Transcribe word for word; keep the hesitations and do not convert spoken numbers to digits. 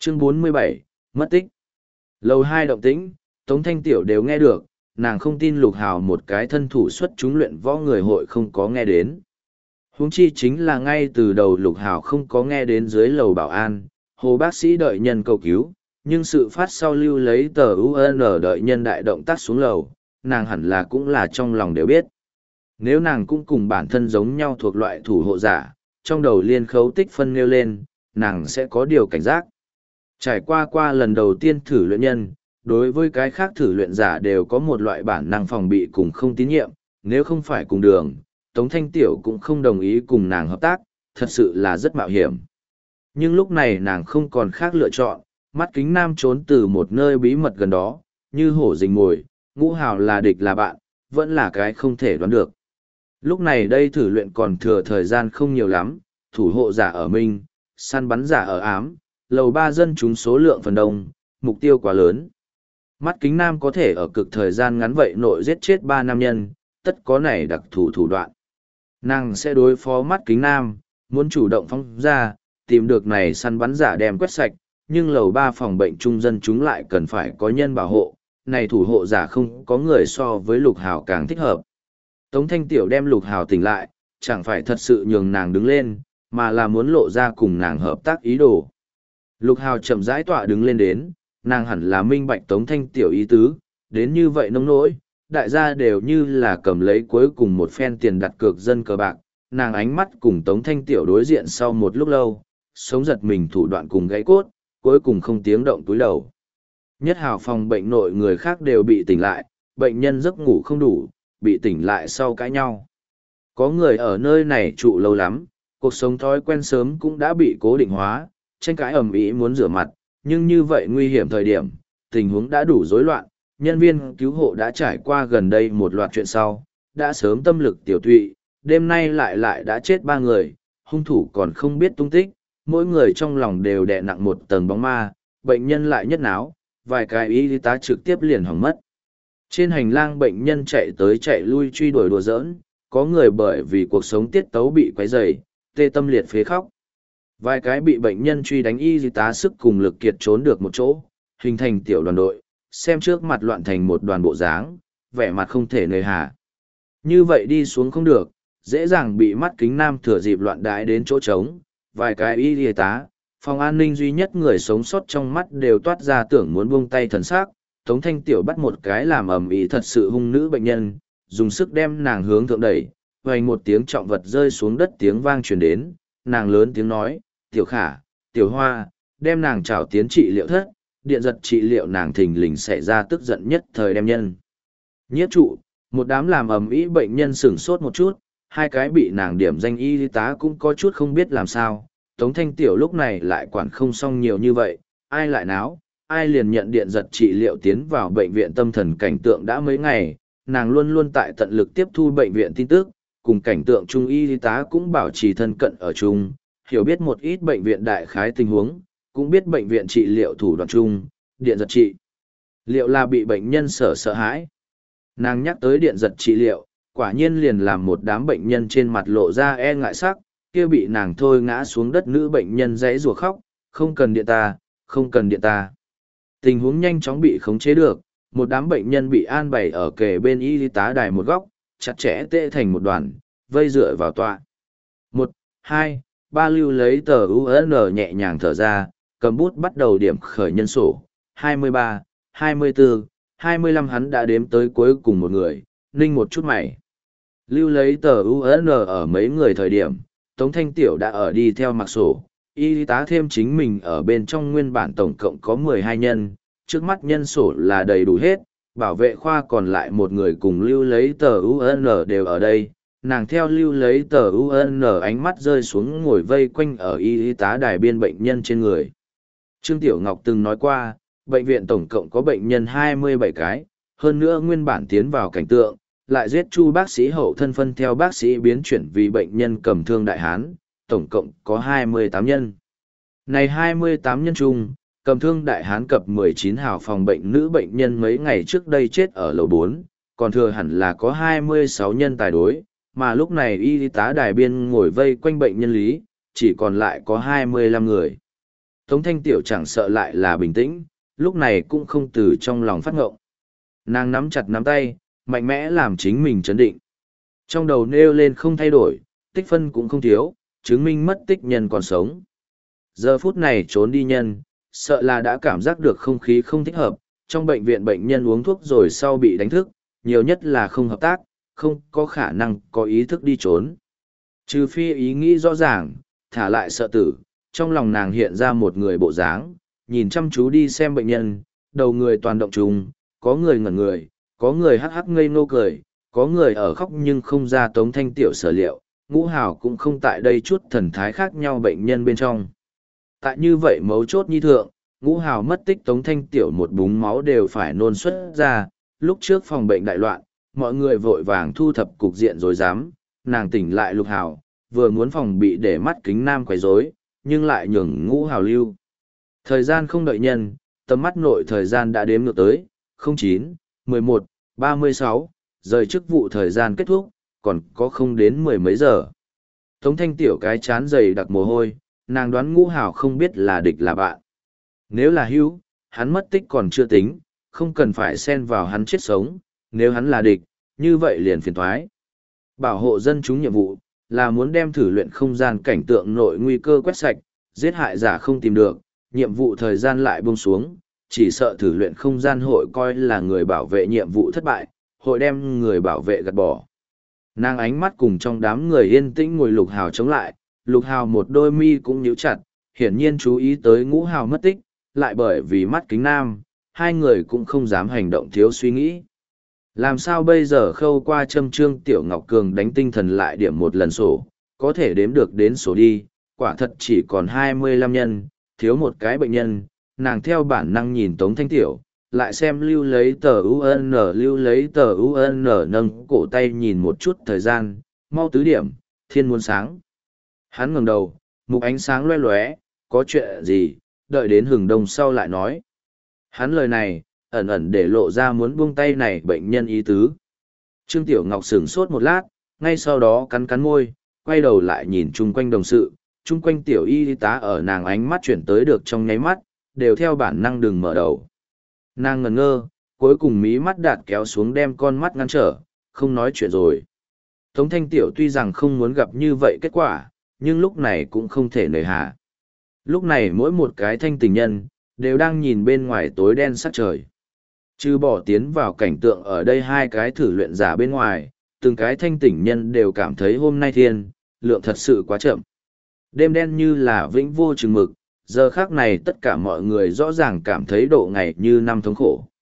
Chương bốn mươi bảy, mất tích. Lầu hai động tĩnh, Tống Thanh Tiểu đều nghe được, nàng không tin Lục Hào một cái thân thủ xuất chúng luyện võ người hội không có nghe đến. Huống chi chính là ngay từ đầu Lục Hào không có nghe đến dưới lầu bảo an, hồ bác sĩ đợi nhân cầu cứu, nhưng sự phát sau lưu lấy tờ u en đợi nhân đại động tác xuống lầu, nàng hẳn là cũng là trong lòng đều biết. Nếu nàng cũng cùng bản thân giống nhau thuộc loại thủ hộ giả, trong đầu liên khấu tích phân nêu lên, nàng sẽ có điều cảnh giác. Trải qua qua lần đầu tiên thử luyện nhân, đối với cái khác thử luyện giả đều có một loại bản năng phòng bị cùng không tín nhiệm, nếu không phải cùng đường, Tống Thanh Tiểu cũng không đồng ý cùng nàng hợp tác, thật sự là rất mạo hiểm. Nhưng lúc này nàng không còn khác lựa chọn, mắt kính nam trốn từ một nơi bí mật gần đó, như hổ rình mồi, Ngũ Hào là địch là bạn, vẫn là cái không thể đoán được. Lúc này đây thử luyện còn thừa thời gian không nhiều lắm, thủ hộ giả ở Minh, săn bắn giả ở Ám, lầu ba dân chúng số lượng phần đông, mục tiêu quá lớn. Mắt kính nam có thể ở cực thời gian ngắn vậy nội giết chết ba nam nhân, tất có này đặc thù thủ đoạn. Nàng sẽ đối phó mắt kính nam, muốn chủ động phóng ra, tìm được này săn bắn giả đem quét sạch, nhưng lầu ba phòng bệnh trung dân chúng lại cần phải có nhân bảo hộ, này thủ hộ giả không có người so với Lục Hào càng thích hợp. Tống Thanh Tiểu đem Lục Hào tỉnh lại, chẳng phải thật sự nhường nàng đứng lên, mà là muốn lộ ra cùng nàng hợp tác ý đồ. Lục Hào chậm rãi tọa đứng lên đến, nàng hẳn là minh bạch Tống Thanh Tiểu ý tứ, đến như vậy nông nỗi, đại gia đều như là cầm lấy cuối cùng một phen tiền đặt cược dân cờ bạc, nàng ánh mắt cùng Tống Thanh Tiểu đối diện sau một lúc lâu, sống giật mình thủ đoạn cùng gãy cốt, cuối cùng không tiếng động túi đầu. Nhất Hào phòng bệnh nội người khác đều bị tỉnh lại, bệnh nhân giấc ngủ không đủ, bị tỉnh lại sau cãi nhau. Có người ở nơi này trụ lâu lắm, cuộc sống thói quen sớm cũng đã bị cố định hóa, tranh cãi ầm ĩ muốn rửa mặt, nhưng như vậy nguy hiểm thời điểm, tình huống đã đủ rối loạn, nhân viên cứu hộ đã trải qua gần đây một loạt chuyện sau, đã sớm tâm lực tiểu tụy, đêm nay lại lại đã chết ba người, hung thủ còn không biết tung tích, mỗi người trong lòng đều đè nặng một tầng bóng ma, bệnh nhân lại nhất náo, vài cái y tá trực tiếp liền hỏng mất. Trên hành lang bệnh nhân chạy tới chạy lui truy đuổi đùa giỡn, có người bởi vì cuộc sống tiết tấu bị quấy rầy, tê tâm liệt phế khóc. Vài cái bị bệnh nhân truy đánh y tá sức cùng lực kiệt trốn được một chỗ, hình thành tiểu đoàn đội, xem trước mặt loạn thành một đoàn bộ dáng, vẻ mặt không thể nơi hà. Như vậy đi xuống không được, dễ dàng bị mắt kính nam thừa dịp loạn đái đến chỗ trống, vài cái y tá, phòng an ninh duy nhất người sống sót trong mắt đều toát ra tưởng muốn buông tay thần sắc. Tống Thanh Tiểu bắt một cái làm ầm ĩ thật sự hung nữ bệnh nhân, dùng sức đem nàng hướng thượng đẩy, vang một tiếng trọng vật rơi xuống đất tiếng vang truyền đến, nàng lớn tiếng nói, "Tiểu Khả, Tiểu Hoa, đem nàng trảo tiến trị liệu thất." Điện giật trị liệu nàng thình lình xảy ra tức giận nhất thời đem nhân. Nhiếp trụ, một đám làm ầm ĩ bệnh nhân sửng sốt một chút, hai cái bị nàng điểm danh y tá cũng có chút không biết làm sao. Tống Thanh Tiểu lúc này lại quản không xong nhiều như vậy, ai lại náo, ai liền nhận điện giật trị liệu tiến vào bệnh viện tâm thần cảnh tượng đã mấy ngày, nàng luôn luôn tại tận lực tiếp thu bệnh viện tin tức, cùng cảnh tượng trung y tá cũng bảo trì thân cận ở chung, hiểu biết một ít bệnh viện đại khái tình huống, cũng biết bệnh viện trị liệu thủ đoạn chung, điện giật trị liệu là bị bệnh nhân sợ sợ hãi. Nàng nhắc tới điện giật trị liệu, quả nhiên liền làm một đám bệnh nhân trên mặt lộ ra e ngại sắc, kia bị nàng thôi ngã xuống đất nữ bệnh nhân dãy rủa khóc, "Không cần điện ta, không cần điện ta." Tình huống nhanh chóng bị khống chế được, một đám bệnh nhân bị an bày ở kề bên y tá đài một góc, chặt chẽ tê thành một đoàn, vây dựa vào tọa. Một, hai, ba lưu lấy tờ u en nhẹ nhàng thở ra, cầm bút bắt đầu điểm khởi nhân sổ, hai mươi ba, hai mươi bốn, hai mươi lăm hắn đã đếm tới cuối cùng một người, ninh một chút mày. Lưu lấy tờ u en ở mấy người thời điểm, Tống Thanh Tiểu đã ở đi theo mặc sổ, y tá thêm chính mình ở bên trong nguyên bản tổng cộng có mười hai nhân, trước mắt nhân sổ là đầy đủ hết, bảo vệ khoa còn lại một người cùng lưu lấy tờ u en đều ở đây. Nàng theo lưu lấy tờ u en ánh mắt rơi xuống ngồi vây quanh ở y tá đài biên bệnh nhân trên người. Trương Tiểu Ngọc từng nói qua, bệnh viện tổng cộng có bệnh nhân hai mươi bảy cái, hơn nữa nguyên bản tiến vào cảnh tượng, lại giết chu bác sĩ hậu thân phân theo bác sĩ biến chuyển vì bệnh nhân cầm thương đại hán, tổng cộng có hai mươi tám nhân. Này hai mươi tám nhân chung, cầm thương đại hán cập mười chín hào phòng bệnh nữ bệnh nhân mấy ngày trước đây chết ở lầu bốn, còn thừa hẳn là có hai mươi sáu nhân tài đối, mà lúc này y tá đài biên ngồi vây quanh bệnh nhân lý, chỉ còn lại có hai mươi lăm người. Tống Thanh Tiểu chẳng sợ lại là bình tĩnh, lúc này cũng không từ trong lòng phát ngộng. Nàng nắm chặt nắm tay, mạnh mẽ làm chính mình chấn định. Trong đầu nêu lên không thay đổi, tích phân cũng không thiếu, chứng minh mất tích nhân còn sống. Giờ phút này trốn đi nhân, sợ là đã cảm giác được không khí không thích hợp, trong bệnh viện bệnh nhân uống thuốc rồi sau bị đánh thức, nhiều nhất là không hợp tác, không có khả năng có ý thức đi trốn. Trừ phi ý nghĩ rõ ràng, thả lại sợ tử, trong lòng nàng hiện ra một người bộ dáng, nhìn chăm chú đi xem bệnh nhân, đầu người toàn động trùng, có người ngẩn người, có người hắc hắc ngây ngô cười, có người ở khóc nhưng không ra Tống Thanh Tiểu sở liệu, Ngũ Hào cũng không tại đây chút thần thái khác nhau bệnh nhân bên trong. Tại như vậy mấu chốt nhi thượng, Ngũ Hào mất tích Tống Thanh Tiểu một búng máu đều phải nôn xuất ra, lúc trước phòng bệnh đại loạn, mọi người vội vàng thu thập cục diện rồi dám, nàng tỉnh lại Lục Hào, vừa muốn phòng bị để mắt kính nam quấy rối, nhưng lại nhường Ngũ Hào lưu. Thời gian không đợi nhân, tầm mắt nội thời gian đã đếm ngược tới, chín, mười một, ba mươi sáu, rời chức vụ thời gian kết thúc, còn có không đến mười mấy giờ. Tống Thanh Tiểu cái chán dày đặc mồ hôi, nàng đoán Ngũ Hào không biết là địch là bạn. Nếu là hữu, hắn mất tích còn chưa tính, không cần phải xen vào hắn chết sống, nếu hắn là địch, như vậy liền phiền thoái. Bảo hộ dân chúng nhiệm vụ, là muốn đem thử luyện không gian cảnh tượng nội nguy cơ quét sạch, giết hại giả không tìm được, nhiệm vụ thời gian lại buông xuống, chỉ sợ thử luyện không gian hội coi là người bảo vệ nhiệm vụ thất bại, hội đem người bảo vệ gạt bỏ. Nàng ánh mắt cùng trong đám người yên tĩnh ngồi Lục Hào chống lại, Lục Hào một đôi mi cũng nhíu chặt, hiển nhiên chú ý tới Ngũ Hào mất tích, lại bởi vì mắt kính nam, hai người cũng không dám hành động thiếu suy nghĩ. Làm sao bây giờ khâu qua châm trương Tiểu Ngọc Cường đánh tinh thần lại điểm một lần sổ, có thể đếm được đến sổ đi, quả thật chỉ còn hai mươi lăm nhân, thiếu một cái bệnh nhân, nàng theo bản năng nhìn Tống Thanh Tiểu, lại xem lưu lấy tờ u en lưu lấy tờ u en nâng cổ tay nhìn một chút thời gian, mau tứ điểm, thiên muôn sáng. Hắn ngẩng đầu, mục ánh sáng loe lóe, có chuyện gì, đợi đến hừng đông sau lại nói. Hắn lời này, ẩn ẩn để lộ ra muốn buông tay này bệnh nhân ý tứ. Trương Tiểu Ngọc sửng sốt một lát, ngay sau đó cắn cắn môi, quay đầu lại nhìn chung quanh đồng sự, chung quanh Tiểu y tá ở nàng ánh mắt chuyển tới được trong nháy mắt, đều theo bản năng đừng mở đầu. Nàng ngẩn ngơ, cuối cùng mí mắt đạt kéo xuống đem con mắt ngăn trở, không nói chuyện rồi. Tống Thanh Tiểu tuy rằng không muốn gặp như vậy kết quả, nhưng lúc này cũng không thể nời hà. Lúc này mỗi một cái thanh tình nhân, đều đang nhìn bên ngoài tối đen sắc trời. Trừ bỏ tiến vào cảnh tượng ở đây hai cái thử luyện giả bên ngoài, từng cái thanh tỉnh nhân đều cảm thấy hôm nay thiên, lượng thật sự quá chậm. Đêm đen như là vĩnh vô chừng mực, giờ khác này tất cả mọi người rõ ràng cảm thấy độ ngày như năm thống khổ.